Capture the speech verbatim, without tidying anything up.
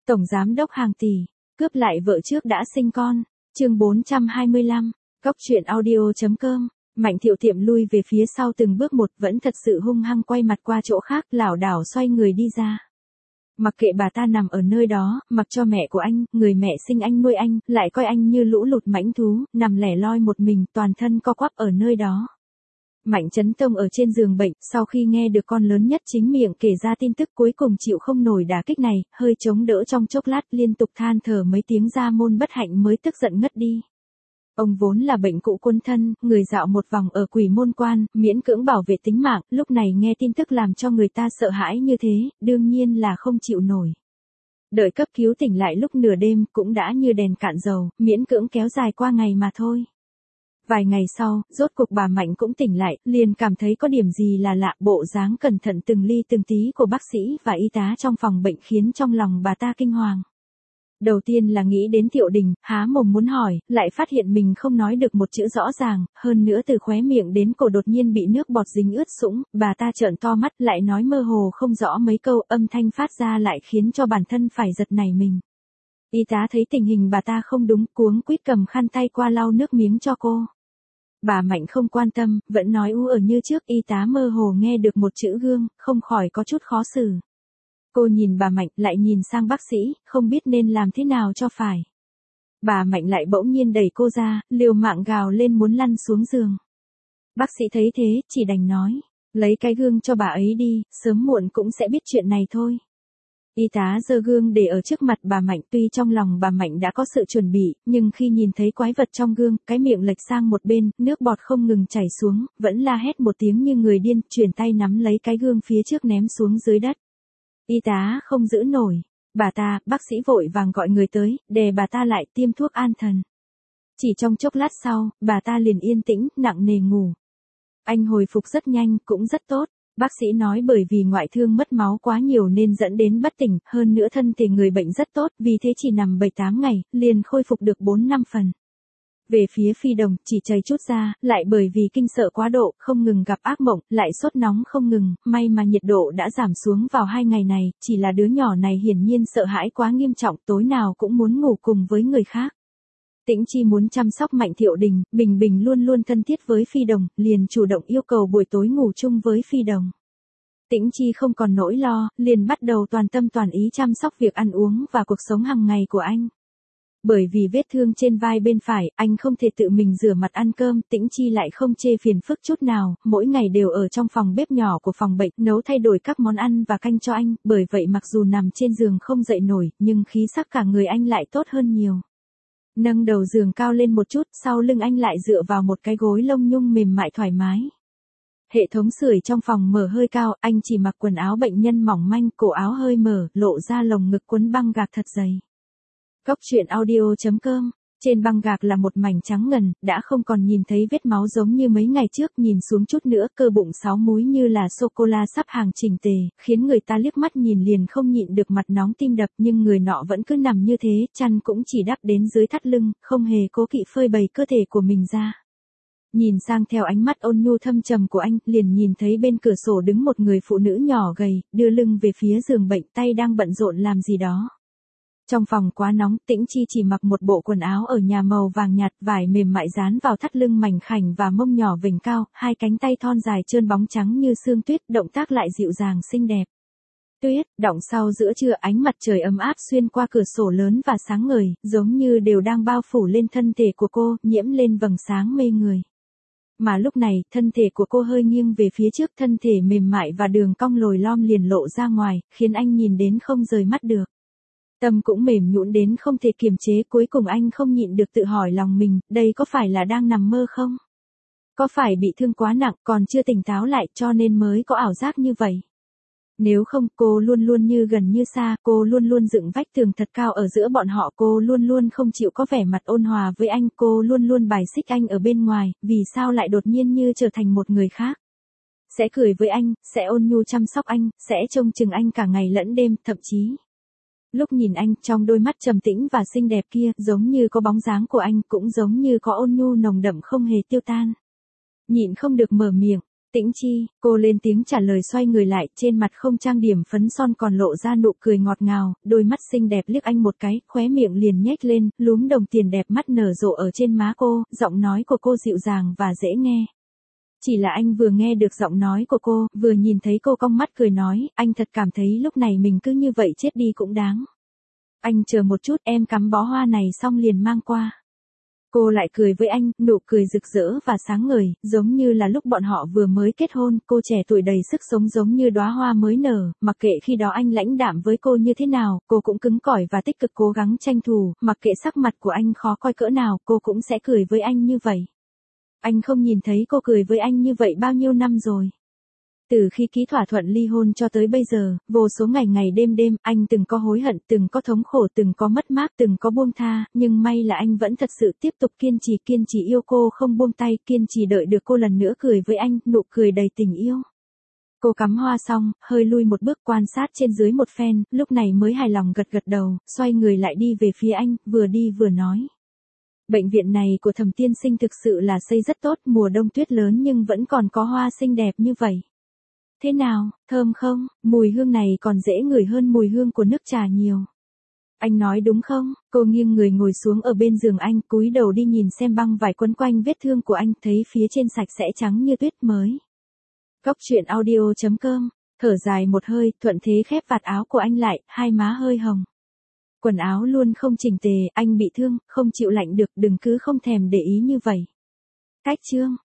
Tổng giám đốc hàng tỷ, cướp lại vợ trước đã sinh con. Chương bốn trăm hai mươi lăm, Cóc truyện audio chấm com. Mạnh Thiệu Tiệm lui về phía sau từng bước một, vẫn thật sự hung hăng quay mặt qua chỗ khác, lảo đảo xoay người đi ra. Mặc kệ bà ta nằm ở nơi đó, mặc cho mẹ của anh, người mẹ sinh anh nuôi anh, lại coi anh như lũ lụt mãnh thú, nằm lẻ loi một mình, toàn thân co quắp ở nơi đó. Mạnh Chấn Tông ở trên giường bệnh, sau khi nghe được con lớn nhất chính miệng kể ra tin tức, cuối cùng chịu không nổi đả kích này, hơi chống đỡ trong chốc lát, liên tục than thở mấy tiếng ra môn bất hạnh mới tức giận ngất đi. Ông vốn là bệnh cũ quân thân, người dạo một vòng ở Quỷ Môn Quan, miễn cưỡng bảo vệ tính mạng, lúc này nghe tin tức làm cho người ta sợ hãi như thế, đương nhiên là không chịu nổi. Đợi cấp cứu tỉnh lại lúc nửa đêm, cũng đã như đèn cạn dầu, miễn cưỡng kéo dài qua ngày mà thôi. Vài ngày sau, rốt cuộc bà Mạnh cũng tỉnh lại, liền cảm thấy có điểm gì là lạ, bộ dáng cẩn thận từng ly từng tí của bác sĩ và y tá trong phòng bệnh khiến trong lòng bà ta kinh hoàng. Đầu tiên là nghĩ đến Thiệu Đình, há mồm muốn hỏi, lại phát hiện mình không nói được một chữ rõ ràng, hơn nữa từ khóe miệng đến cổ đột nhiên bị nước bọt dính ướt sũng, bà ta trợn to mắt lại nói mơ hồ không rõ mấy câu, âm thanh phát ra lại khiến cho bản thân phải giật nảy mình. Y tá thấy tình hình bà ta không đúng, cuống quýt cầm khăn tay qua lau nước miếng cho cô. Bà Mạnh không quan tâm, vẫn nói u ở như trước, y tá mơ hồ nghe được một chữ gương, không khỏi có chút khó xử. Cô nhìn bà Mạnh, lại nhìn sang bác sĩ, không biết nên làm thế nào cho phải. Bà Mạnh lại bỗng nhiên đẩy cô ra, liều mạng gào lên muốn lăn xuống giường. Bác sĩ thấy thế, chỉ đành nói, lấy cái gương cho bà ấy đi, sớm muộn cũng sẽ biết chuyện này thôi. Y tá giơ gương để ở trước mặt bà Mạnh, tuy trong lòng bà Mạnh đã có sự chuẩn bị, nhưng khi nhìn thấy quái vật trong gương, cái miệng lệch sang một bên, nước bọt không ngừng chảy xuống, vẫn la hét một tiếng như người điên, chuyển tay nắm lấy cái gương phía trước ném xuống dưới đất. Y tá không giữ nổi, bà ta, bác sĩ vội vàng gọi người tới, đè bà ta lại, tiêm thuốc an thần. Chỉ trong chốc lát sau, bà ta liền yên tĩnh, nặng nề ngủ. Anh hồi phục rất nhanh, cũng rất tốt. Bác sĩ nói bởi vì ngoại thương mất máu quá nhiều nên dẫn đến bất tỉnh, hơn nữa thân thể người bệnh rất tốt, vì thế chỉ nằm bảy tám ngày, liền khôi phục được bốn năm phần. Về phía Phi Đồng, chỉ chảy chút ra, lại bởi vì kinh sợ quá độ, không ngừng gặp ác mộng, lại sốt nóng không ngừng, may mà nhiệt độ đã giảm xuống vào hai ngày này, chỉ là đứa nhỏ này hiển nhiên sợ hãi quá nghiêm trọng, tối nào cũng muốn ngủ cùng với người khác. Tĩnh Chi muốn chăm sóc Mạnh Thiệu Đình, Bình Bình luôn luôn thân thiết với Phi Đồng, liền chủ động yêu cầu buổi tối ngủ chung với Phi Đồng. Tĩnh Chi không còn nỗi lo, liền bắt đầu toàn tâm toàn ý chăm sóc việc ăn uống và cuộc sống hàng ngày của anh. Bởi vì vết thương trên vai bên phải, anh không thể tự mình rửa mặt ăn cơm, Tĩnh Chi lại không chê phiền phức chút nào, mỗi ngày đều ở trong phòng bếp nhỏ của phòng bệnh, nấu thay đổi các món ăn và canh cho anh, bởi vậy mặc dù nằm trên giường không dậy nổi, nhưng khí sắc cả người anh lại tốt hơn nhiều. Nâng đầu giường cao lên một chút, sau lưng anh lại dựa vào một cái gối lông nhung mềm mại thoải mái. Hệ thống sưởi trong phòng mở hơi cao, anh chỉ mặc quần áo bệnh nhân mỏng manh, cổ áo hơi mở, lộ ra lồng ngực quấn băng gạc thật dày. Cóc truyện audio chấm com. Trên băng gạc là một mảnh trắng ngần, đã không còn nhìn thấy vết máu giống như mấy ngày trước, nhìn xuống chút nữa, cơ bụng sáu múi như là sô-cô-la sắp hàng chỉnh tề, khiến người ta liếc mắt nhìn liền không nhịn được mặt nóng tim đập, nhưng người nọ vẫn cứ nằm như thế, chăn cũng chỉ đắp đến dưới thắt lưng, không hề cố kỵ phơi bày cơ thể của mình ra. Nhìn sang theo ánh mắt ôn nhu thâm trầm của anh, liền nhìn thấy bên cửa sổ đứng một người phụ nữ nhỏ gầy, đưa lưng về phía giường bệnh, tay đang bận rộn làm gì đó. Trong phòng quá nóng, Tĩnh Chi chỉ mặc một bộ quần áo ở nhà màu vàng nhạt, vải mềm mại dán vào thắt lưng mảnh khảnh và mông nhỏ vểnh cao, hai cánh tay thon dài trơn bóng trắng như sương tuyết, động tác lại dịu dàng xinh đẹp. Tuyết, đọng sau giữa trưa, ánh mặt trời ấm áp xuyên qua cửa sổ lớn và sáng ngời, giống như đều đang bao phủ lên thân thể của cô, nhiễm lên vầng sáng mê người. Mà lúc này, thân thể của cô hơi nghiêng về phía trước, thân thể mềm mại và đường cong lồi lõm liền lộ ra ngoài, khiến anh nhìn đến không rời mắt được. Tâm cũng mềm nhũn đến không thể kiềm chế, cuối cùng anh không nhịn được tự hỏi lòng mình, đây có phải là đang nằm mơ không? Có phải bị thương quá nặng, còn chưa tỉnh táo lại, cho nên mới có ảo giác như vậy? Nếu không, cô luôn luôn như gần như xa, cô luôn luôn dựng vách tường thật cao ở giữa bọn họ, cô luôn luôn không chịu có vẻ mặt ôn hòa với anh, cô luôn luôn bài xích anh ở bên ngoài, vì sao lại đột nhiên như trở thành một người khác? Sẽ cười với anh, sẽ ôn nhu chăm sóc anh, sẽ trông chừng anh cả ngày lẫn đêm, thậm chí lúc nhìn anh, trong đôi mắt trầm tĩnh và xinh đẹp kia, giống như có bóng dáng của anh, cũng giống như có ôn nhu nồng đậm không hề tiêu tan. Nhịn không được mở miệng, Tĩnh Chi, cô lên tiếng trả lời xoay người lại, trên mặt không trang điểm phấn son còn lộ ra nụ cười ngọt ngào, đôi mắt xinh đẹp liếc anh một cái, khóe miệng liền nhếch lên, lúm đồng tiền đẹp mắt nở rộ ở trên má cô, giọng nói của cô dịu dàng và dễ nghe. Chỉ là anh vừa nghe được giọng nói của cô, vừa nhìn thấy cô cong mắt cười nói, anh thật cảm thấy lúc này mình cứ như vậy chết đi cũng đáng. Anh chờ một chút, em cắm bó hoa này xong liền mang qua. Cô lại cười với anh, nụ cười rực rỡ và sáng ngời, giống như là lúc bọn họ vừa mới kết hôn, cô trẻ tuổi đầy sức sống giống như đóa hoa mới nở, mặc kệ khi đó anh lãnh đạm với cô như thế nào, cô cũng cứng cỏi và tích cực cố gắng tranh thủ, mặc kệ sắc mặt của anh khó coi cỡ nào, cô cũng sẽ cười với anh như vậy. Anh không nhìn thấy cô cười với anh như vậy bao nhiêu năm rồi. Từ khi ký thỏa thuận ly hôn cho tới bây giờ, vô số ngày ngày đêm đêm, anh từng có hối hận, từng có thống khổ, từng có mất mát, từng có buông tha, nhưng may là anh vẫn thật sự tiếp tục kiên trì, kiên trì yêu cô không buông tay, kiên trì đợi được cô lần nữa cười với anh, nụ cười đầy tình yêu. Cô cắm hoa xong, hơi lui một bước quan sát trên dưới một phen, lúc này mới hài lòng gật gật đầu, xoay người lại đi về phía anh, vừa đi vừa nói. Bệnh viện này của Thẩm tiên sinh thực sự là xây rất tốt, mùa đông tuyết lớn nhưng vẫn còn có hoa xinh đẹp như vậy. Thế nào, thơm không? Mùi hương này còn dễ ngửi hơn mùi hương của nước trà nhiều. Anh nói đúng không? Cô nghiêng người ngồi xuống ở bên giường anh, cúi đầu đi nhìn xem băng vải quấn quanh vết thương của anh, thấy phía trên sạch sẽ trắng như tuyết mới. Góc truyện audio chấm com, thở dài một hơi, thuận thế khép vạt áo của anh lại, hai má hơi hồng. Quần áo luôn không chỉnh tề, anh bị thương, không chịu lạnh được, đừng cứ không thèm để ý như vậy. Cách chương.